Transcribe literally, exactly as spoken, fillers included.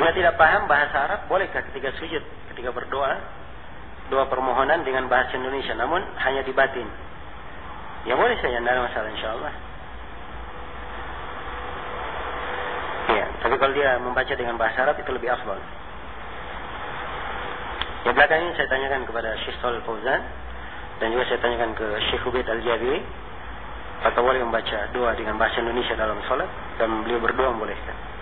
Bila tidak paham bahasa Arab, bolehkah ketika sujud, ketika berdoa, doa permohonan dengan bahasa Indonesia, namun hanya di batin? Ya boleh saja, tidak ada masalah insyaAllah. Ya, tapi kalau dia membaca dengan bahasa Arab itu lebih afdal. Ya, belakang ini saya tanyakan kepada Syekh Shalih Fauzan, dan juga saya tanyakan ke Syekh Ubaid Al-Jabiri, apakah boleh membaca doa dengan bahasa Indonesia dalam salat, dan beliau berdoa bolehkah?